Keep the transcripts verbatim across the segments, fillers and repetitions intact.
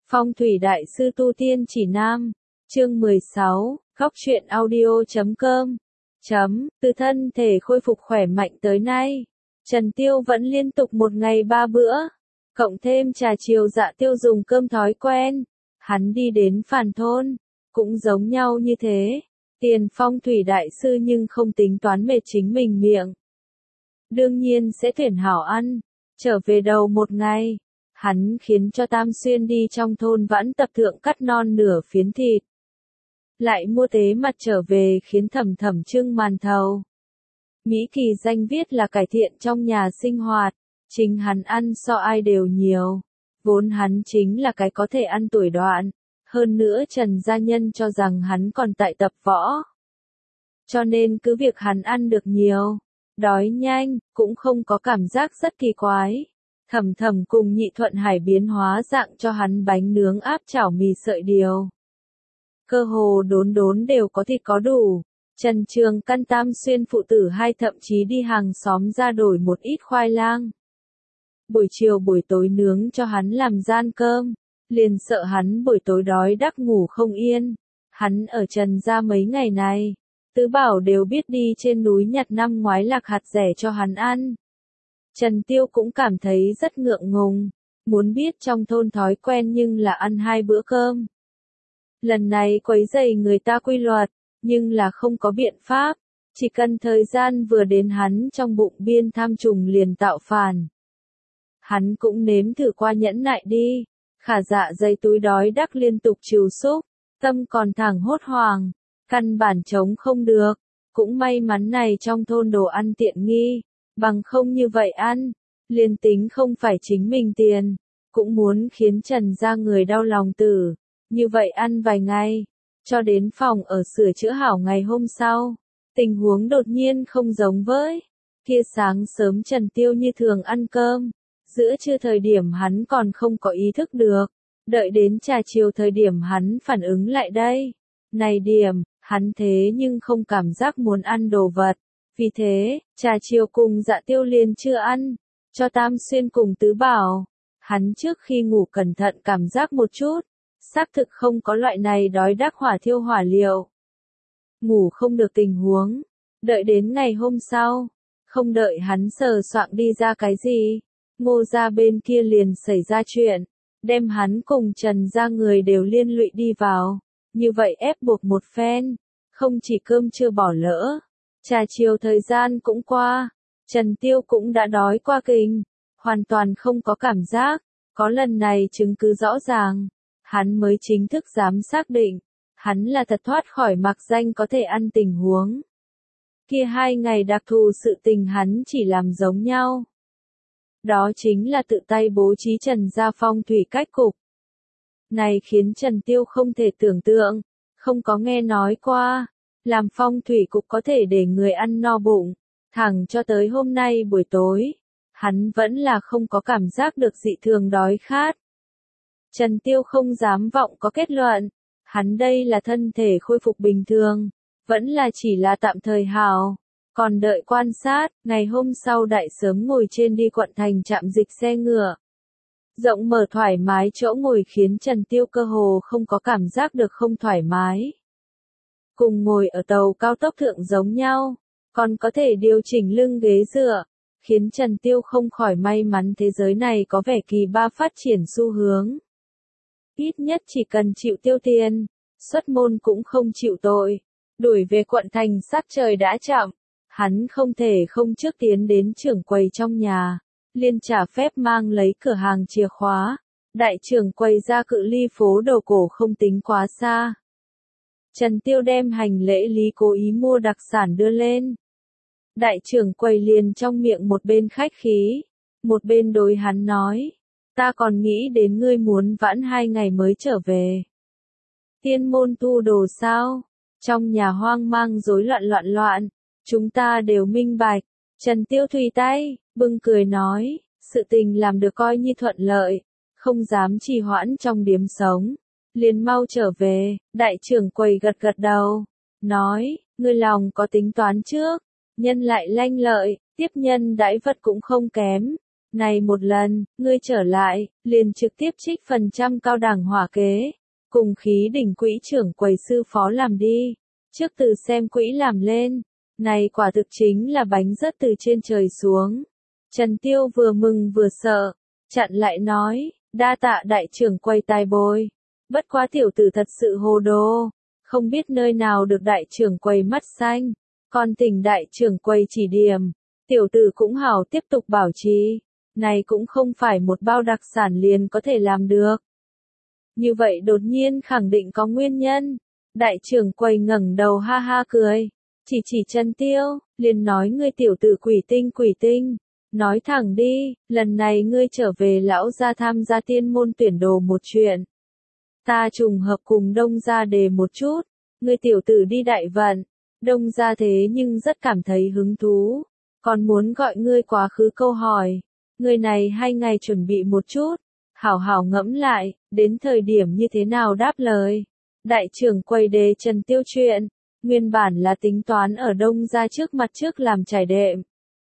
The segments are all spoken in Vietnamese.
Phong thủy đại sư tu tiên chỉ nam, chương mười sáu, góc truyện audio chấm com. Chấm, từ thân thể khôi phục khỏe mạnh tới nay, Trần Tiêu vẫn liên tục một ngày ba bữa, cộng thêm trà chiều dạ tiêu dùng cơm thói quen, hắn đi đến phàn thôn, cũng giống nhau như thế, tiền phong thủy đại sư nhưng không tính toán mệt chính mình miệng. Đương nhiên sẽ tuyển hảo ăn, trở về đầu một ngày, hắn khiến cho Tam Xuyên đi trong thôn vãn tập thượng cắt non nửa phiến thịt. Lại mua tế mặt trở về khiến Thẩm Thẩm trưng màn thầu. Mỹ kỳ danh viết là cải thiện trong nhà sinh hoạt, chính hắn ăn so ai đều nhiều. Vốn hắn chính là cái có thể ăn tuổi đoạn, hơn nữa Trần gia nhân cho rằng hắn còn tại tập võ. Cho nên cứ việc hắn ăn được nhiều, đói nhanh, cũng không có cảm giác rất kỳ quái. Thẩm Thẩm cùng Nhị Thuận Hải biến hóa dạng cho hắn bánh nướng áp chảo mì sợi điều. Cơ hồ đốn đốn đều có thịt có đủ. Trần Trường Căn Tam Xuyên phụ tử hai thậm chí đi hàng xóm ra đổi một ít khoai lang. Buổi chiều buổi tối nướng cho hắn làm gian cơm, liền sợ hắn buổi tối đói đắc ngủ không yên. Hắn ở Trần gia mấy ngày này, Tứ Bảo đều biết đi trên núi nhặt năm ngoái lạc hạt rẻ cho hắn ăn. Trần Tiêu cũng cảm thấy rất ngượng ngùng, muốn biết trong thôn thói quen nhưng là ăn hai bữa cơm. Lần này quấy rầy người ta quy luật, nhưng là không có biện pháp, chỉ cần thời gian vừa đến hắn trong bụng biên tham trùng liền tạo phản. Hắn cũng nếm thử qua nhẫn nại đi, khả dạ dày túi đói đắc liên tục trìu xúc, tâm còn thẳng hốt hoảng, căn bản chống không được, cũng may mắn này trong thôn đồ ăn tiện nghi, bằng không như vậy ăn, liền tính không phải chính mình tiền, cũng muốn khiến Trần gia người đau lòng tử, như vậy ăn vài ngày. Cho đến phòng ở sửa chữa hảo ngày hôm sau, tình huống đột nhiên không giống với. Kia sáng sớm Trần Tiêu như thường ăn cơm, giữa trưa thời điểm hắn còn không có ý thức được, đợi đến trà chiều thời điểm hắn phản ứng lại đây. Này điểm, hắn thế nhưng không cảm giác muốn ăn đồ vật, vì thế, trà chiều cùng dạ tiêu liền chưa ăn, cho Tam Xuyên cùng Tứ Bảo. Hắn trước khi ngủ cẩn thận cảm giác một chút. Xác thực không có loại này đói đắc hỏa thiêu hỏa liệu. Ngủ không được tình huống. Đợi đến ngày hôm sau. Không đợi hắn sờ soạng đi ra cái gì. Ngô gia bên kia liền xảy ra chuyện. Đem hắn cùng Trần gia người đều liên lụy đi vào. Như vậy ép buộc một phen. Không chỉ cơm chưa bỏ lỡ. Trà chiều thời gian cũng qua. Trần Tiêu cũng đã đói qua kinh. Hoàn toàn không có cảm giác. Có lần này chứng cứ rõ ràng. Hắn mới chính thức dám xác định, hắn là thật thoát khỏi mặc danh có thể ăn tình huống. Kia hai ngày đặc thù sự tình hắn chỉ làm giống nhau. Đó chính là tự tay bố trí Trần gia phong thủy cách cục. Này khiến Trần Tiêu không thể tưởng tượng, không có nghe nói qua, làm phong thủy cục có thể để người ăn no bụng, thẳng cho tới hôm nay buổi tối, hắn vẫn là không có cảm giác được dị thường đói khát. Trần Tiêu không dám vọng có kết luận, hắn đây là thân thể khôi phục bình thường, vẫn là chỉ là tạm thời hảo, còn đợi quan sát, ngày hôm sau đại sớm ngồi trên đi quận thành trạm dịch xe ngựa. Rộng mở thoải mái chỗ ngồi khiến Trần Tiêu cơ hồ không có cảm giác được không thoải mái. Cùng ngồi ở tàu cao tốc thượng giống nhau, còn có thể điều chỉnh lưng ghế dựa, khiến Trần Tiêu không khỏi may mắn thế giới này có vẻ kỳ ba phát triển xu hướng. Ít nhất chỉ cần chịu tiêu tiền, xuất môn cũng không chịu tội. Đuổi về quận thành sắc trời đã chậm, hắn không thể không trước tiến đến trưởng quầy trong nhà, liên trả phép mang lấy cửa hàng chìa khóa. Đại trưởng quầy ra cự ly phố đầu cổ không tính quá xa. Trần Tiêu đem hành lễ lý cố ý mua đặc sản đưa lên. Đại trưởng quầy liền trong miệng một bên khách khí, một bên đối hắn nói. Ta còn nghĩ đến ngươi muốn vãn hai ngày mới trở về. Tiên môn tu đồ sao? Trong nhà hoang mang rối loạn loạn loạn, chúng ta đều minh bạch. Trần Tiêu thùy tay, bưng cười nói, sự tình làm được coi như thuận lợi, không dám trì hoãn trong điếm sống. Liền mau trở về, đại trưởng quầy gật gật đầu, nói, ngươi lòng có tính toán trước, nhân lại lanh lợi, tiếp nhân đãi vật cũng không kém. Này một lần, ngươi trở lại, liền trực tiếp trích phần trăm cao đẳng hỏa kế, cùng khí đỉnh quỹ trưởng quầy sư phó làm đi, trước từ xem quỹ làm lên, này quả thực chính là bánh rớt từ trên trời xuống. Trần Tiêu vừa mừng vừa sợ, chặn lại nói, đa tạ đại trưởng quầy tài bồi, bất quá tiểu tử thật sự hồ đồ, không biết nơi nào được đại trưởng quầy mắt xanh, còn thỉnh đại trưởng quầy chỉ điểm, tiểu tử cũng hảo tiếp tục bảo trì, này cũng không phải một bao đặc sản liền có thể làm được. Như vậy đột nhiên khẳng định có nguyên nhân, đại trưởng quầy ngẩng đầu ha ha cười, chỉ chỉ Trần Tiêu, liền nói ngươi tiểu tử quỷ tinh quỷ tinh, nói thẳng đi, lần này ngươi trở về lão gia tham gia tiên môn tuyển đồ một chuyện. Ta trùng hợp cùng đông gia đề một chút, ngươi tiểu tử đi đại vận, đông gia thế nhưng rất cảm thấy hứng thú, còn muốn gọi ngươi quá khứ câu hỏi, ngươi này hai ngày chuẩn bị một chút, hảo hảo ngẫm lại, đến thời điểm như thế nào đáp lời. Đại trưởng quầy đề Trần Tiêu chuyện, nguyên bản là tính toán ở đông gia trước mặt trước làm trải đệm.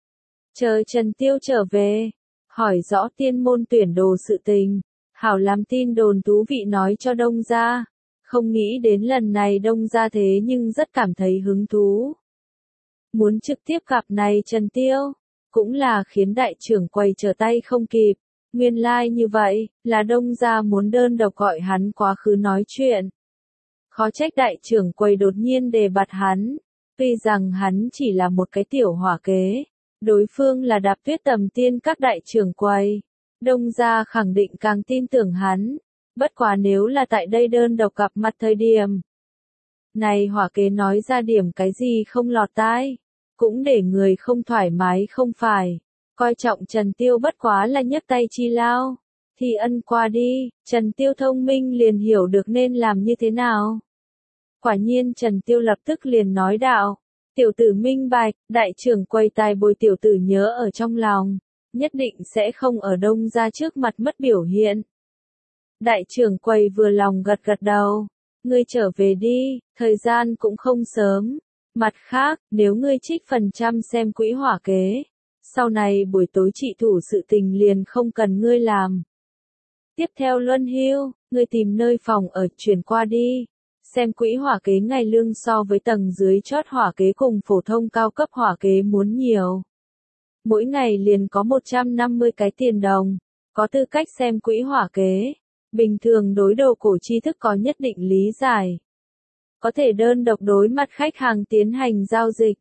Chờ Trần Tiêu trở về, hỏi rõ tiên môn tuyển đồ sự tình, hảo làm tin đồn thú vị nói cho đông gia, không nghĩ đến lần này đông gia thế nhưng rất cảm thấy hứng thú. Muốn trực tiếp gặp này Trần Tiêu, cũng là khiến đại trưởng quầy trở tay không kịp, nguyên lai like như vậy, là đông gia muốn đơn độc gọi hắn quá khứ nói chuyện. Khó trách đại trưởng quầy đột nhiên đề bạt hắn, tuy rằng hắn chỉ là một cái tiểu hỏa kế, đối phương là Đạp Tuyết Tầm Tiên các đại trưởng quầy, đông gia khẳng định càng tin tưởng hắn, bất quá nếu là tại đây đơn độc gặp mặt thời điểm. Này hỏa kế nói ra điểm cái gì không lọt tai, cũng để người không thoải mái không phải, coi trọng Trần Tiêu bất quá là nhấc tay chi lao, thì ân qua đi, Trần Tiêu thông minh liền hiểu được nên làm như thế nào. Quả nhiên Trần Tiêu lập tức liền nói đạo, tiểu tử minh bạch, đại trưởng quầy tài bồi tiểu tử nhớ ở trong lòng, nhất định sẽ không ở đông gia trước mặt mất biểu hiện. Đại trưởng quầy vừa lòng gật gật đầu, ngươi trở về đi, thời gian cũng không sớm, mặt khác, nếu ngươi trích phần trăm xem quỹ hỏa kế, sau này buổi tối trị thủ sự tình liền không cần ngươi làm. Tiếp theo luân hưu, ngươi tìm nơi phòng ở chuyển qua đi. Xem quỹ hỏa kế ngày lương so với tầng dưới chót hỏa kế cùng phổ thông cao cấp hỏa kế muốn nhiều. Mỗi ngày liền có một trăm năm mươi cái tiền đồng, có tư cách xem quỹ hỏa kế. Bình thường đối đồ cổ tri thức có nhất định lý giải. Có thể đơn độc đối mặt khách hàng tiến hành giao dịch.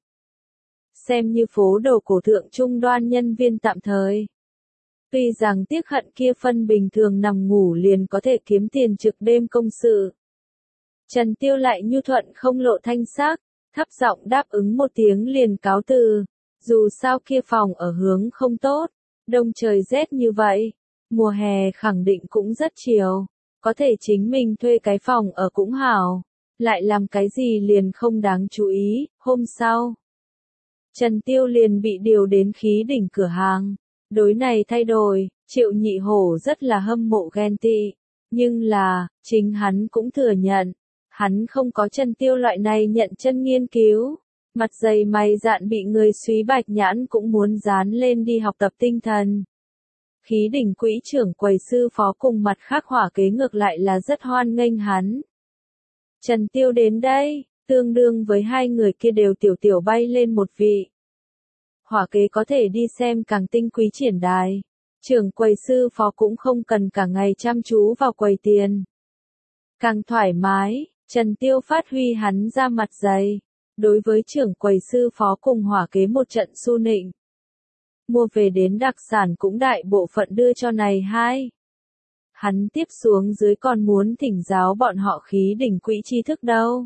Xem như phố đồ cổ thượng trung đoan nhân viên tạm thời. Tuy rằng tiếc hận kia phân bình thường nằm ngủ liền có thể kiếm tiền trực đêm công sự. Trần Tiêu lại nhu thuận không lộ thanh sắc, thấp giọng đáp ứng một tiếng liền cáo từ. Dù sao kia phòng ở hướng không tốt, đông trời rét như vậy, mùa hè khẳng định cũng rất chiều, có thể chính mình thuê cái phòng ở cũng hảo, lại làm cái gì liền không đáng chú ý. Hôm sau, Trần Tiêu liền bị điều đến khí đỉnh cửa hàng, đối này thay đổi, Triệu Nhị Hổ rất là hâm mộ ghen tị, nhưng là, chính hắn cũng thừa nhận. Hắn không có Trần Tiêu loại này nhận chân nghiên cứu, mặt dày mày dạn bị người súy bạch nhãn cũng muốn dán lên đi học tập tinh thần. Khí đỉnh quỹ trưởng quầy sư phó cùng mặt khác hỏa kế ngược lại là rất hoan nghênh hắn. Trần Tiêu đến đây, tương đương với hai người kia đều tiểu tiểu bay lên một vị. Hỏa kế có thể đi xem càng tinh quý triển đài, trưởng quầy sư phó cũng không cần cả ngày chăm chú vào quầy tiền. Càng thoải mái. Trần Tiêu phát huy hắn ra mặt dày, đối với trưởng quầy sư phó cùng hỏa kế một trận su nịnh. Mua về đến đặc sản cũng đại bộ phận đưa cho này hai. Hắn tiếp xuống dưới còn muốn thỉnh giáo bọn họ khí đỉnh quỹ tri thức đâu.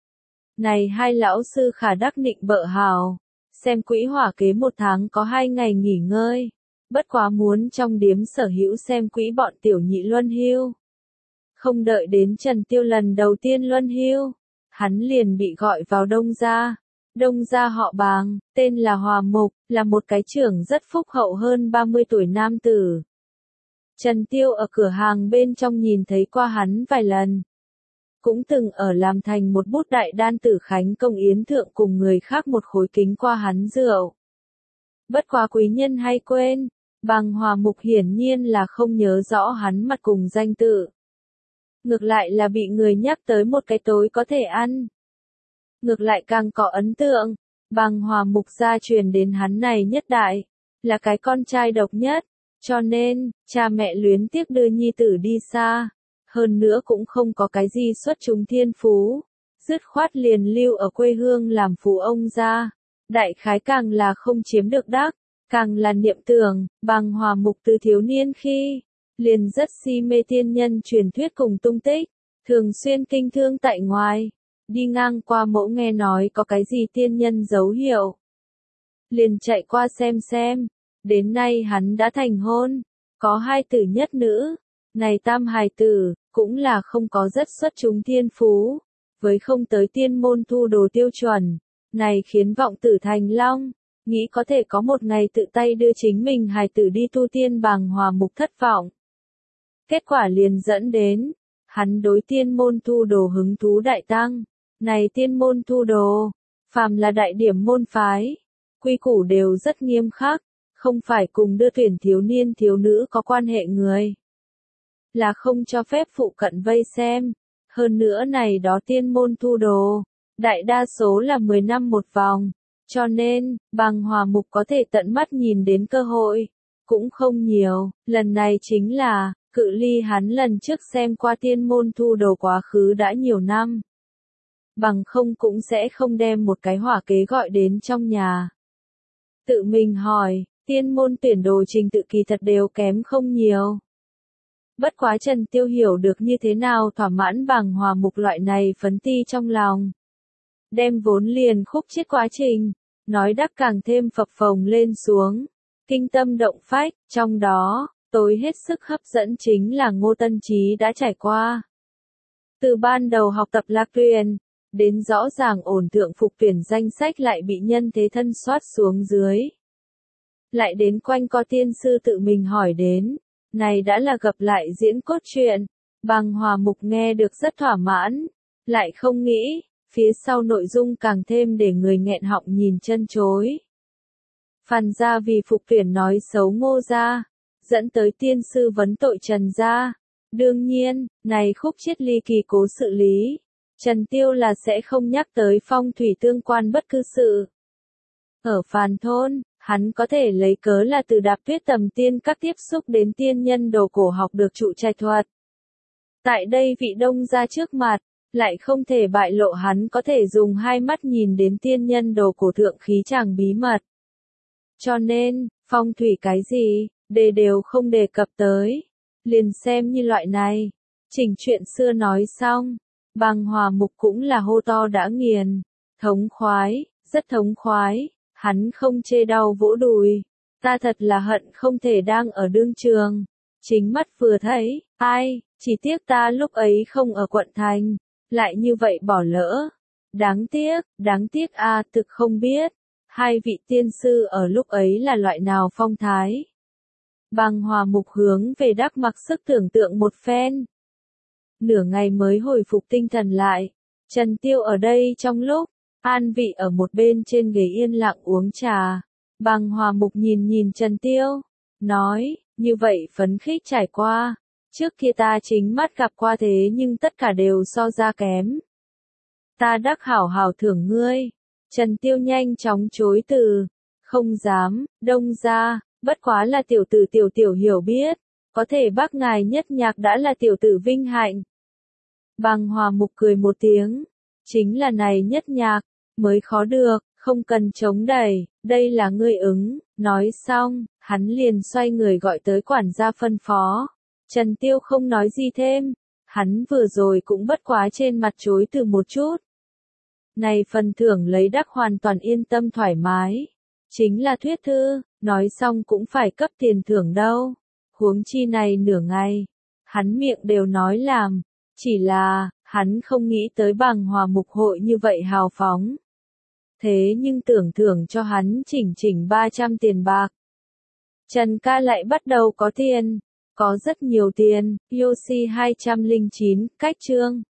Này hai lão sư khả đắc nịnh bợ hào, xem quỹ hỏa kế một tháng có hai ngày nghỉ ngơi, bất quá muốn trong điếm sở hữu xem quỹ bọn tiểu nhị luân hưu. Không đợi đến Trần Tiêu lần đầu tiên luân hưu, hắn liền bị gọi vào đông gia. Đông gia họ Bàng, tên là Hòa Mục, là một cái trưởng rất phúc hậu hơn ba mươi tuổi nam tử. Trần Tiêu ở cửa hàng bên trong nhìn thấy qua hắn vài lần. Cũng từng ở làm thành một bút đại đan tử khánh công yến thượng cùng người khác một khối kính qua hắn rượu. Bất quá quý nhân hay quên, Bằng Hòa Mục hiển nhiên là không nhớ rõ hắn mặt cùng danh tự. Ngược lại là bị người nhắc tới một cái tối có thể ăn. Ngược lại càng có ấn tượng, Bằng Hòa Mục gia truyền đến hắn này nhất đại, là cái con trai độc nhất, cho nên, cha mẹ luyến tiếc đưa nhi tử đi xa, hơn nữa cũng không có cái gì xuất chúng thiên phú, dứt khoát liền lưu ở quê hương làm phú ông gia, đại khái càng là không chiếm được đắc, càng là niệm tưởng, Bằng Hòa Mục từ thiếu niên khi, liền rất si mê tiên nhân truyền thuyết cùng tung tích, thường xuyên kinh thương tại ngoài. Đi ngang qua mẫu nghe nói có cái gì tiên nhân dấu hiệu. Liền chạy qua xem xem, đến nay hắn đã thành hôn, có hai tử nhất nữ, này tam hài tử, cũng là không có rất xuất chúng thiên phú, với không tới tiên môn thu đồ tiêu chuẩn, này khiến vọng tử thành long, nghĩ có thể có một ngày tự tay đưa chính mình hài tử đi tu tiên. Bằng Hòa Mục thất vọng. Kết quả liền dẫn đến, hắn đối tiên môn thu đồ hứng thú đại tăng. Này tiên môn thu đồ, phàm là đại điểm môn phái, quy củ đều rất nghiêm khắc, không phải cùng đưa tuyển thiếu niên thiếu nữ có quan hệ người. Là không cho phép phụ cận vây xem, hơn nữa này đó tiên môn thu đồ, đại đa số là mười năm một vòng, cho nên, Bằng Hòa Mục có thể tận mắt nhìn đến cơ hội, cũng không nhiều, lần này chính là, cự ly hắn lần trước xem qua tiên môn thu đồ quá khứ đã nhiều năm. Bằng không cũng sẽ không đem một cái hỏa kế gọi đến trong nhà. Tự mình hỏi, tiên môn tuyển đồ trình tự kỳ thật đều kém không nhiều. Bất quá Trần Tiêu hiểu được như thế nào thỏa mãn Bằng Hòa Mục loại này phấn ti trong lòng. Đem vốn liền khúc chiết quá trình, nói đắc càng thêm phập phồng lên xuống, kinh tâm động phách, trong đó, tối hết sức hấp dẫn chính là Ngô Tân Chí đã trải qua. Từ ban đầu học tập lạc tuyển, đến rõ ràng ổn thượng phục tuyển danh sách lại bị nhân thế thân soát xuống dưới. Lại đến quanh co tiên sư tự mình hỏi đến, này đã là gặp lại diễn cốt truyện, Bằng Hòa Mục nghe được rất thỏa mãn, lại không nghĩ, phía sau nội dung càng thêm để người nghẹn họng nhìn chân chối. Phan gia vì phục tuyển nói xấu Ngô gia, dẫn tới tiên sư vấn tội Trần gia. Đương nhiên, này khúc chiết ly kỳ cố sự lý, Trần Tiêu là sẽ không nhắc tới phong thủy tương quan bất cứ sự. Ở Phàn thôn, hắn có thể lấy cớ là từ Đạp Tuyết Tầm tiên các tiếp xúc đến tiên nhân đồ cổ học được trụ trai thuật. Tại đây vị đông gia trước mặt, lại không thể bại lộ hắn có thể dùng hai mắt nhìn đến tiên nhân đồ cổ thượng khí chàng bí mật. Cho nên, phong thủy cái gì, đề đều không đề cập tới. Liền xem như loại này. Chỉnh chuyện xưa nói xong, Bằng Hòa Mục cũng là hô to đã nghiền. Thống khoái, rất thống khoái, hắn không chê đau vỗ đùi. Ta thật là hận không thể đang ở đương trường. Chính mắt vừa thấy, ai, chỉ tiếc ta lúc ấy không ở quận thành, lại như vậy bỏ lỡ. Đáng tiếc, đáng tiếc a à, thực không biết. Hai vị tiên sư ở lúc ấy là loại nào phong thái. Bằng Hòa Mục hướng về đắc mặc sức tưởng tượng một phen. Nửa ngày mới hồi phục tinh thần lại. Trần Tiêu ở đây trong lúc, an vị ở một bên trên ghế yên lặng uống trà. Bằng Hòa Mục nhìn nhìn Trần Tiêu, nói, như vậy phấn khích trải qua. Trước kia ta chính mắt gặp qua thế nhưng tất cả đều so ra kém. Ta đắc hảo hảo thưởng ngươi. Trần Tiêu nhanh chóng chối từ. Không dám, đông ra. Bất quá là tiểu tử tiểu tiểu hiểu biết, có thể bác ngài nhất nhạc đã là tiểu tử vinh hạnh. Bằng Hòa Mục cười một tiếng, chính là này nhất nhạc, mới khó được, không cần chống đẩy, đây là ngươi ứng, nói xong, hắn liền xoay người gọi tới quản gia phân phó. Trần Tiêu không nói gì thêm, hắn vừa rồi cũng bất quá trên mặt chối từ một chút. Này phần thưởng lấy đắc hoàn toàn yên tâm thoải mái, chính là thuyết thư. Nói xong cũng phải cấp tiền thưởng đâu. Huống chi này nửa ngày. Hắn miệng đều nói làm. Chỉ là, hắn không nghĩ tới Bằng Hòa Mục hội như vậy hào phóng. Thế nhưng tưởng thưởng cho hắn chỉnh chỉnh ba trăm tiền bạc. Trần ca lại bắt đầu có tiền. Có rất nhiều tiền. Yoshi hai không chín, cách chương.